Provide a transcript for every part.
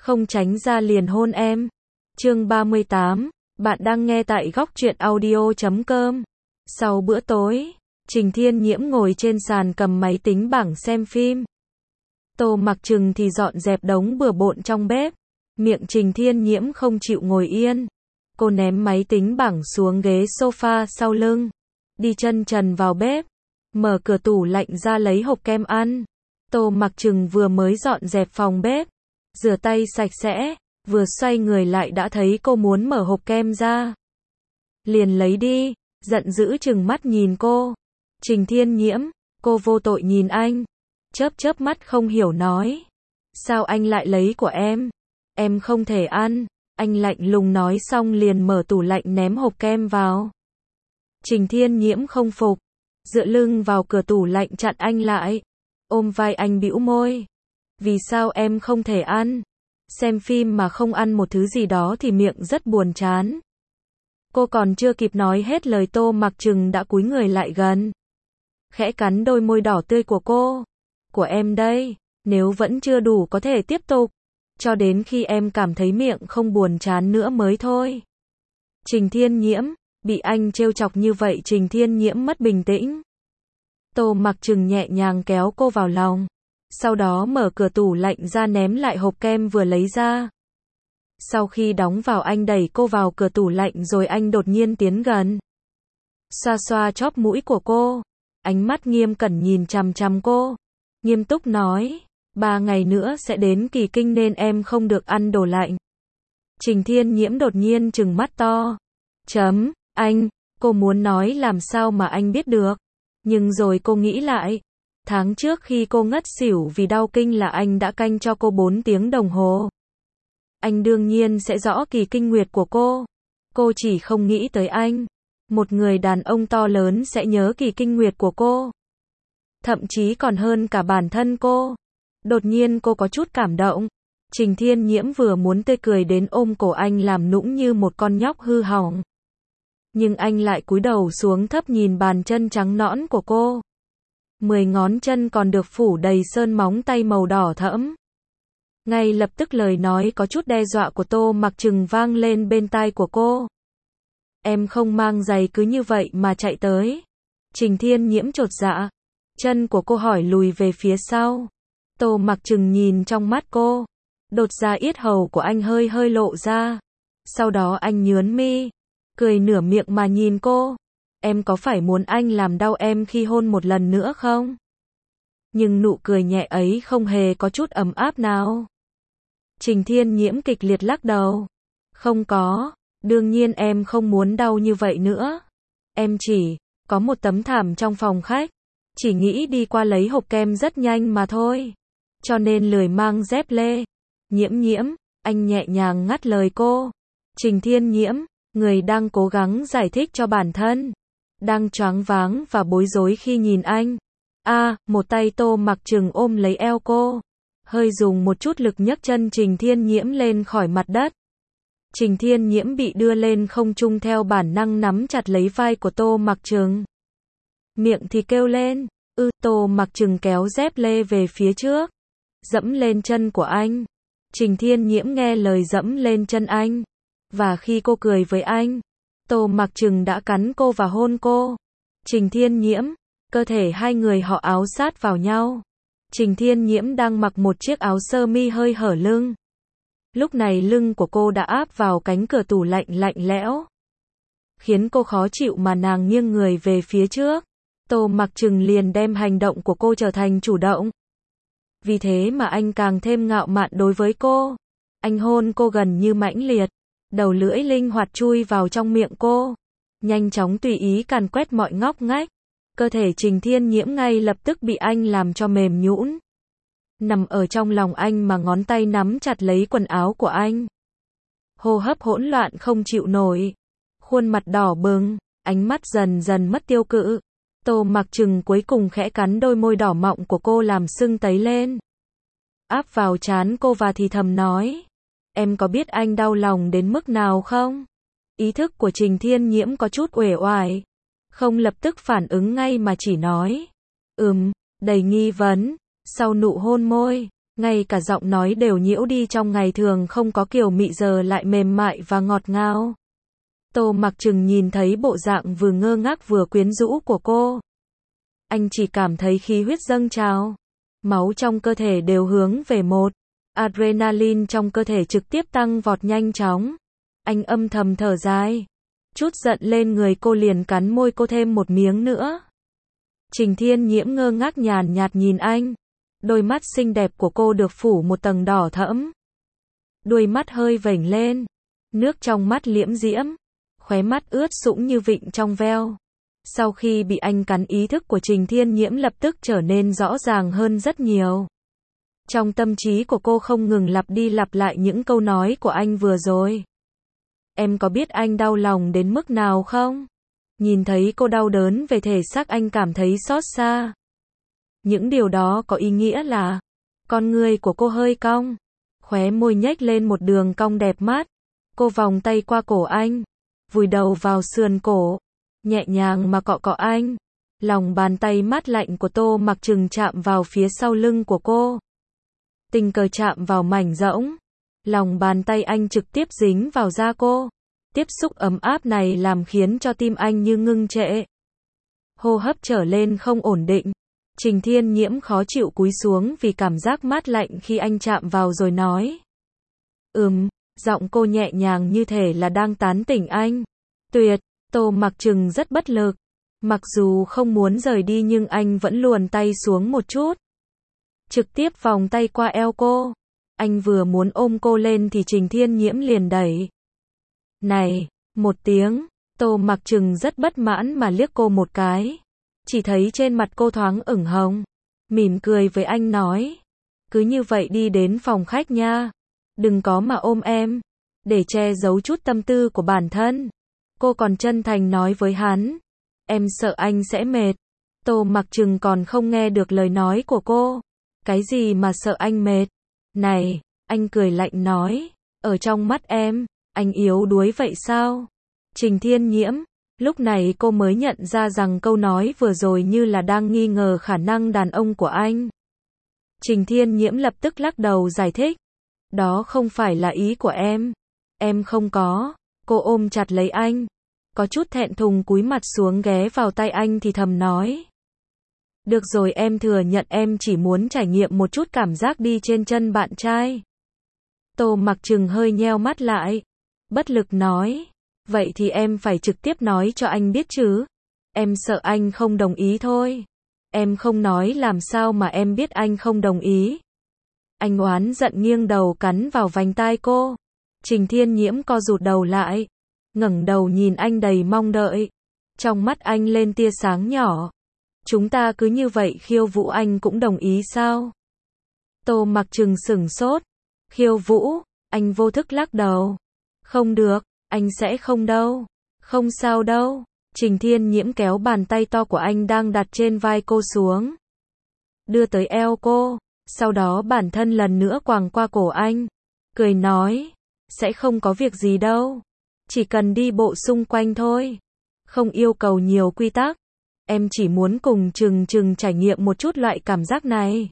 không tránh ra liền hôn em. Chương 38, bạn đang nghe tại góc truyện audio.com. Sau bữa tối, Trình Thiên Nhiễm ngồi trên sàn cầm máy tính bảng xem phim. Tô Mặc Trừng thì dọn dẹp đống bừa bộn trong bếp. Miệng Trình Thiên Nhiễm không chịu ngồi yên. Cô ném máy tính bảng xuống ghế sofa sau lưng. Đi chân trần vào bếp. Mở cửa tủ lạnh ra lấy hộp kem ăn. Tô Mặc Trừng vừa mới dọn dẹp phòng bếp. Rửa tay sạch sẽ. Vừa xoay người lại đã thấy cô muốn mở hộp kem ra. Liền lấy đi. Giận dữ trừng mắt nhìn cô. Trình Thiên Nhiễm. Cô vô tội nhìn anh. Chớp chớp mắt không hiểu nói. Sao anh lại lấy của em? Em không thể ăn. Anh lạnh lùng nói xong liền mở tủ lạnh ném hộp kem vào. Trình Thiên Nhiễm không phục. Dựa lưng vào cửa tủ lạnh chặn anh lại. Ôm vai anh bĩu môi. Vì sao em không thể ăn? Xem phim mà không ăn một thứ gì đó thì miệng rất buồn chán. Cô còn chưa kịp nói hết lời Tô Mặc Trừng đã cúi người lại gần. Khẽ cắn đôi môi đỏ tươi của cô. Của em đây, nếu vẫn chưa đủ có thể tiếp tục. Cho đến khi em cảm thấy miệng không buồn chán nữa mới thôi. Trình Thiên Nhiễm, bị anh trêu chọc như vậy Trình Thiên Nhiễm mất bình tĩnh. Tô Mặc Trừng nhẹ nhàng kéo cô vào lòng. Sau đó mở cửa tủ lạnh ra ném lại hộp kem vừa lấy ra. Sau khi đóng vào anh đẩy cô vào cửa tủ lạnh rồi anh đột nhiên tiến gần. Xoa xoa chóp mũi của cô. Ánh mắt nghiêm cẩn nhìn chằm chằm cô. Nghiêm túc nói. 3 ngày nữa sẽ đến kỳ kinh nên em không được ăn đồ lạnh. Trình Thiên Nhiễm đột nhiên trừng mắt to. Anh, cô muốn nói làm sao mà anh biết được. Nhưng rồi cô nghĩ lại. Tháng trước khi cô ngất xỉu vì đau kinh là anh đã canh cho cô 4 tiếng đồng hồ. Anh đương nhiên sẽ rõ kỳ kinh nguyệt của cô. Cô chỉ không nghĩ tới anh. Một người đàn ông to lớn sẽ nhớ kỳ kinh nguyệt của cô. Thậm chí còn hơn cả bản thân cô. Đột nhiên cô có chút cảm động. Trình Thiên Nhiễm vừa muốn tươi cười đến ôm cổ anh làm nũng như một con nhóc hư hỏng. Nhưng anh lại cúi đầu xuống thấp nhìn bàn chân trắng nõn của cô. 10 ngón chân còn được phủ đầy sơn móng tay màu đỏ thẫm. Ngay lập tức lời nói có chút đe dọa của Tô Mặc Trừng vang lên bên tai của cô. Em không mang giày cứ như vậy mà chạy tới. Trình Thiên Nhiễm chột dạ. Chân của cô hỏi lùi về phía sau. Tô Mặc Trừng nhìn trong mắt cô. Đột ra yết hầu của anh hơi hơi lộ ra. Sau đó anh nhướn mi. Cười nửa miệng mà nhìn cô. Em có phải muốn anh làm đau em khi hôn một lần nữa không? Nhưng nụ cười nhẹ ấy không hề có chút ấm áp nào. Trình Thiên Nhiễm kịch liệt lắc đầu. Không có, đương nhiên em không muốn đau như vậy nữa. Em chỉ có một tấm thảm trong phòng khách. Chỉ nghĩ đi qua lấy hộp kem rất nhanh mà thôi. Cho nên lười mang dép lê. Nhiễm, anh nhẹ nhàng ngắt lời cô. Trình Thiên Nhiễm, người đang cố gắng giải thích cho bản thân. Đang choáng váng và bối rối khi nhìn anh. Một tay Tô Mặc Trừng ôm lấy eo cô. Hơi dùng một chút lực nhấc chân Trình Thiên Nhiễm lên khỏi mặt đất. Trình Thiên Nhiễm bị đưa lên không trung theo bản năng nắm chặt lấy vai của Tô Mặc Trừng. Miệng thì kêu lên. Tô Mặc Trừng kéo dép lê về phía trước. Dẫm lên chân của anh. Trình Thiên Nhiễm nghe lời dẫm lên chân anh. Và khi cô cười với anh, Tô Mặc Trừng đã cắn cô và hôn cô. Trình Thiên Nhiễm, cơ thể hai người họ áo sát vào nhau. Trình Thiên Nhiễm đang mặc một chiếc áo sơ mi hơi hở lưng. Lúc này lưng của cô đã áp vào cánh cửa tủ lạnh lạnh lẽo. Khiến cô khó chịu mà nàng nghiêng người về phía trước. Tô Mặc Trừng liền đem hành động của cô trở thành chủ động. Vì thế mà anh càng thêm ngạo mạn đối với cô. Anh hôn cô gần như mãnh liệt. Đầu lưỡi linh hoạt chui vào trong miệng cô. Nhanh chóng tùy ý càn quét mọi ngóc ngách. Cơ thể Trình Thiên Nhiễm ngay lập tức bị anh làm cho mềm nhũn. Nằm ở trong lòng anh mà ngón tay nắm chặt lấy quần áo của anh. Hô hấp hỗn loạn không chịu nổi. Khuôn mặt đỏ bừng, ánh mắt dần dần mất tiêu cự. Tô Mặc Trừng cuối cùng khẽ cắn đôi môi đỏ mọng của cô làm sưng tấy lên. Áp vào trán cô và thì thầm nói. Em có biết anh đau lòng đến mức nào không? Ý thức của Trình Thiên Nhiễm có chút uể oải. Không lập tức phản ứng ngay mà chỉ nói. Đầy nghi vấn. Sau nụ hôn môi, ngay cả giọng nói đều nhiễu đi, trong ngày thường không có kiều mị giờ lại mềm mại và ngọt ngào. Tô Mặc Trừng nhìn thấy bộ dạng vừa ngơ ngác vừa quyến rũ của cô. Anh chỉ cảm thấy khí huyết dâng trào. Máu trong cơ thể đều hướng về một. Adrenaline trong cơ thể trực tiếp tăng vọt nhanh chóng. Anh âm thầm thở dài. Chút giận lên người cô liền cắn môi cô thêm một miếng nữa. Trình Thiên Nhiễm ngơ ngác nhàn nhạt nhìn anh. Đôi mắt xinh đẹp của cô được phủ một tầng đỏ thẫm. Đuôi mắt hơi vểnh lên. Nước trong mắt liễm diễm. Khóe mắt ướt sũng như vịnh trong veo. Sau khi bị anh cắn, ý thức của Trình Thiên Nhiễm lập tức trở nên rõ ràng hơn rất nhiều. Trong tâm trí của cô không ngừng lặp đi lặp lại những câu nói của anh vừa rồi. Em có biết anh đau lòng đến mức nào không? Nhìn thấy cô đau đớn về thể xác, anh cảm thấy xót xa. Những điều đó có ý nghĩa là, con người của cô hơi cong, khóe môi nhếch lên một đường cong đẹp mắt. Cô vòng tay qua cổ anh, vùi đầu vào sườn cổ, nhẹ nhàng mà cọ cọ anh. Lòng bàn tay mát lạnh của Tô Mặc Trừng chạm vào phía sau lưng của cô. Tình cờ chạm vào mảnh rỗng. Lòng bàn tay anh trực tiếp dính vào da cô. Tiếp xúc ấm áp này làm khiến cho tim anh như ngưng trệ. Hô hấp trở lên không ổn định. Trình Thiên Nhiễm khó chịu cúi xuống vì cảm giác mát lạnh khi anh chạm vào rồi nói. Giọng cô nhẹ nhàng như thể là đang tán tỉnh anh. Tuyệt. Tô Mặc Trừng rất bất lực. Mặc dù không muốn rời đi nhưng anh vẫn luồn tay xuống một chút. Trực tiếp vòng tay qua eo cô. Anh vừa muốn ôm cô lên thì Trình Thiên Nhiễm liền đẩy. Này, một tiếng. Tô Mặc Trừng rất bất mãn mà liếc cô một cái. Chỉ thấy trên mặt cô thoáng ửng hồng. Mỉm cười với anh nói. Cứ như vậy đi đến phòng khách nha. Đừng có mà ôm em. Để che giấu chút tâm tư của bản thân. Cô còn chân thành nói với hắn. Em sợ anh sẽ mệt. Tô Mặc Trừng còn không nghe được lời nói của cô. Cái gì mà sợ anh mệt? Này, anh cười lạnh nói. Ở trong mắt em, anh yếu đuối vậy sao? Trình Thiên Nhiễm. Lúc này cô mới nhận ra rằng câu nói vừa rồi như là đang nghi ngờ khả năng đàn ông của anh. Trình Thiên Nhiễm lập tức lắc đầu giải thích. Đó không phải là ý của em. Em không có. Cô ôm chặt lấy anh. Có chút thẹn thùng cúi mặt xuống ghé vào tay anh thì thầm nói. Được rồi, em thừa nhận em chỉ muốn trải nghiệm một chút cảm giác đi trên chân bạn trai. Tô Mặc Trừng hơi nheo mắt lại. Bất lực nói. Vậy thì em phải trực tiếp nói cho anh biết chứ. Em sợ anh không đồng ý thôi. Em không nói làm sao mà em biết anh không đồng ý. Anh oán giận nghiêng đầu cắn vào vành tai cô. Trình Thiên Nhiễm co rụt đầu lại. Ngẩng đầu nhìn anh đầy mong đợi. Trong mắt anh lên tia sáng nhỏ. Chúng ta cứ như vậy khiêu vũ anh cũng đồng ý sao? Tô Mặc Trừng sửng sốt. Khiêu vũ, anh vô thức lắc đầu. Không được, anh sẽ không đâu. Không sao đâu. Trình Thiên Nhiễm kéo bàn tay to của anh đang đặt trên vai cô xuống. Đưa tới eo cô. Sau đó bản thân lần nữa quàng qua cổ anh. Cười nói. Sẽ không có việc gì đâu. Chỉ cần đi bộ xung quanh thôi. Không yêu cầu nhiều quy tắc. Em chỉ muốn cùng Trừng Trừng trải nghiệm một chút loại cảm giác này.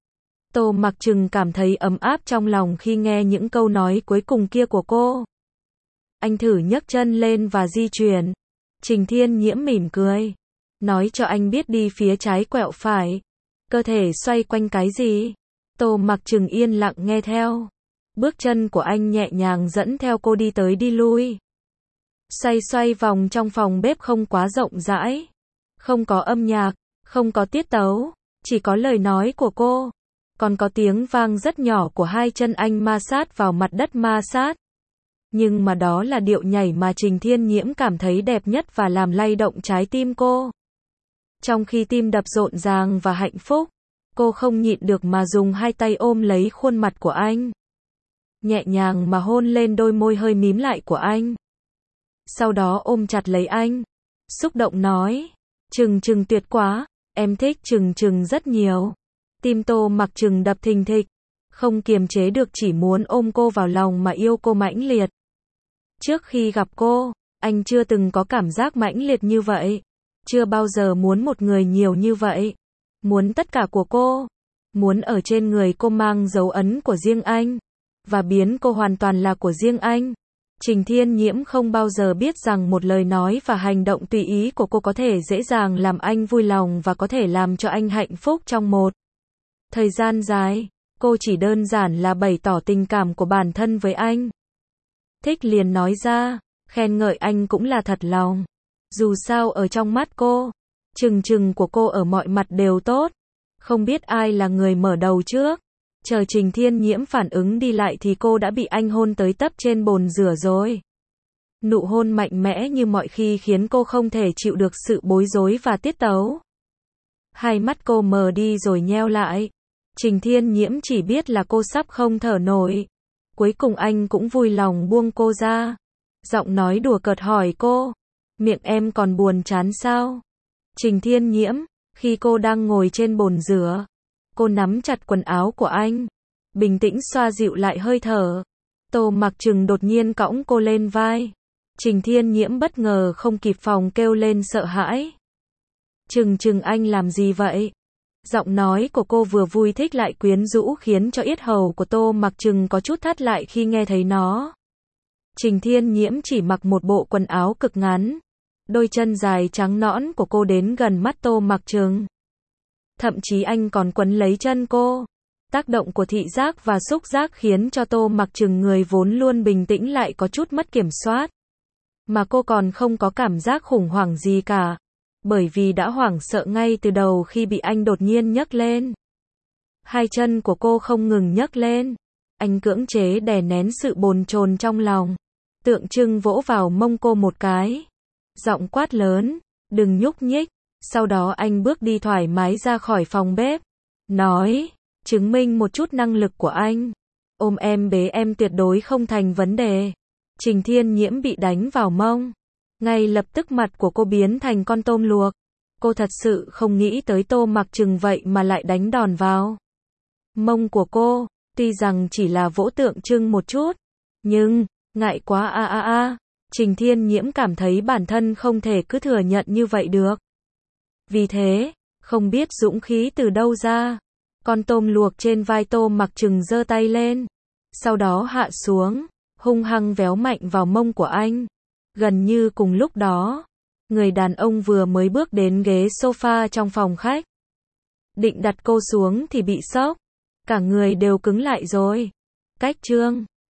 Tô Mặc Trừng cảm thấy ấm áp trong lòng khi nghe những câu nói cuối cùng kia của cô. Anh thử nhấc chân lên và di chuyển. Trình Thiên Nhiễm mỉm cười. Nói cho anh biết đi phía trái quẹo phải. Cơ thể xoay quanh cái gì? Tô Mặc Trừng yên lặng nghe theo. Bước chân của anh nhẹ nhàng dẫn theo cô đi tới đi lui. Xoay vòng trong phòng bếp không quá rộng rãi. Không có âm nhạc, không có tiết tấu, chỉ có lời nói của cô. Còn có tiếng vang rất nhỏ của hai chân anh ma sát vào mặt đất ma sát. Nhưng mà đó là điệu nhảy mà Trình Thiên Nhiễm cảm thấy đẹp nhất và làm lay động trái tim cô. Trong khi tim đập rộn ràng và hạnh phúc, cô không nhịn được mà dùng hai tay ôm lấy khuôn mặt của anh. Nhẹ nhàng mà hôn lên đôi môi hơi mím lại của anh. Sau đó ôm chặt lấy anh. Xúc động nói. Trừng Trừng tuyệt quá. Em thích Trừng Trừng rất nhiều. Tim Tô Mặc Trừng đập thình thịch. Không kiềm chế được chỉ muốn ôm cô vào lòng mà yêu cô mãnh liệt. Trước khi gặp cô, anh chưa từng có cảm giác mãnh liệt như vậy. Chưa bao giờ muốn một người nhiều như vậy. Muốn tất cả của cô. muốn ở trên người cô mang dấu ấn của riêng anh, và biến cô hoàn toàn là của riêng anh. Trình Thiên Nhiễm không bao giờ biết rằng một lời nói và hành động tùy ý của cô có thể dễ dàng làm anh vui lòng và có thể làm cho anh hạnh phúc trong một thời gian dài. Cô chỉ đơn giản là bày tỏ tình cảm của bản thân với anh. Thích liền nói ra, khen ngợi anh cũng là thật lòng. Dù sao ở trong mắt cô, chừng chừng của cô ở mọi mặt đều tốt. Không biết ai là người mở đầu trước. Chờ Trình Thiên Nhiễm phản ứng đi lại thì cô đã bị anh hôn tới tấp trên bồn rửa rồi. Nụ hôn mạnh mẽ như mọi khi khiến cô không thể chịu được sự bối rối và tiết tấu. Hai mắt cô mờ đi rồi nheo lại. Trình Thiên Nhiễm chỉ biết là cô sắp không thở nổi. Cuối cùng anh cũng vui lòng buông cô ra. Giọng nói đùa cợt hỏi cô, miệng em còn buồn chán sao? Trình Thiên Nhiễm, khi cô đang ngồi trên bồn rửa, cô nắm chặt quần áo của anh, bình tĩnh xoa dịu lại hơi thở. Tô Mặc Trừng đột nhiên cõng cô lên vai. Trình Thiên Nhiễm bất ngờ không kịp phòng kêu lên sợ hãi. Trừng anh làm gì vậy? Giọng nói của cô vừa vui thích lại quyến rũ khiến cho yết hầu của Tô Mặc Trừng có chút thắt lại khi nghe thấy nó. Trình Thiên Nhiễm chỉ mặc một bộ quần áo cực ngắn. Đôi chân dài trắng nõn của cô đến gần mắt Tô Mặc Trừng. Thậm chí anh còn quấn lấy chân cô. Tác động của thị giác và xúc giác khiến cho Tô Mặc Trừng người vốn luôn bình tĩnh lại có chút mất kiểm soát. Mà cô còn không có cảm giác khủng hoảng gì cả. Bởi vì đã hoảng sợ ngay từ đầu khi bị anh đột nhiên nhấc lên. Hai chân của cô không ngừng nhấc lên. Anh cưỡng chế đè nén sự bồn chồn trong lòng. Tượng trưng vỗ vào mông cô một cái. Giọng quát lớn, đừng nhúc nhích. Sau đó anh bước đi thoải mái ra khỏi phòng bếp. Nói, chứng minh một chút năng lực của anh. Ôm em bế em tuyệt đối không thành vấn đề. Trình Thiên Nhiễm bị đánh vào mông. Ngay lập tức mặt của cô biến thành con tôm luộc. Cô thật sự không nghĩ tới Tô Mặc Trừng vậy mà lại đánh đòn vào mông của cô. Tuy rằng chỉ là vỗ tượng trưng một chút, nhưng, ngại quá Trình Thiên Nhiễm cảm thấy bản thân không thể cứ thừa nhận như vậy được. Vì thế, không biết dũng khí từ đâu ra, con tôm luộc trên vai Tô Mặc Trừng giơ tay lên. Sau đó hạ xuống, hung hăng véo mạnh vào mông của anh. Gần như cùng lúc đó, người đàn ông vừa mới bước đến ghế sofa trong phòng khách. Định đặt cô xuống thì bị sốc. Cả người đều cứng lại rồi. Cách chương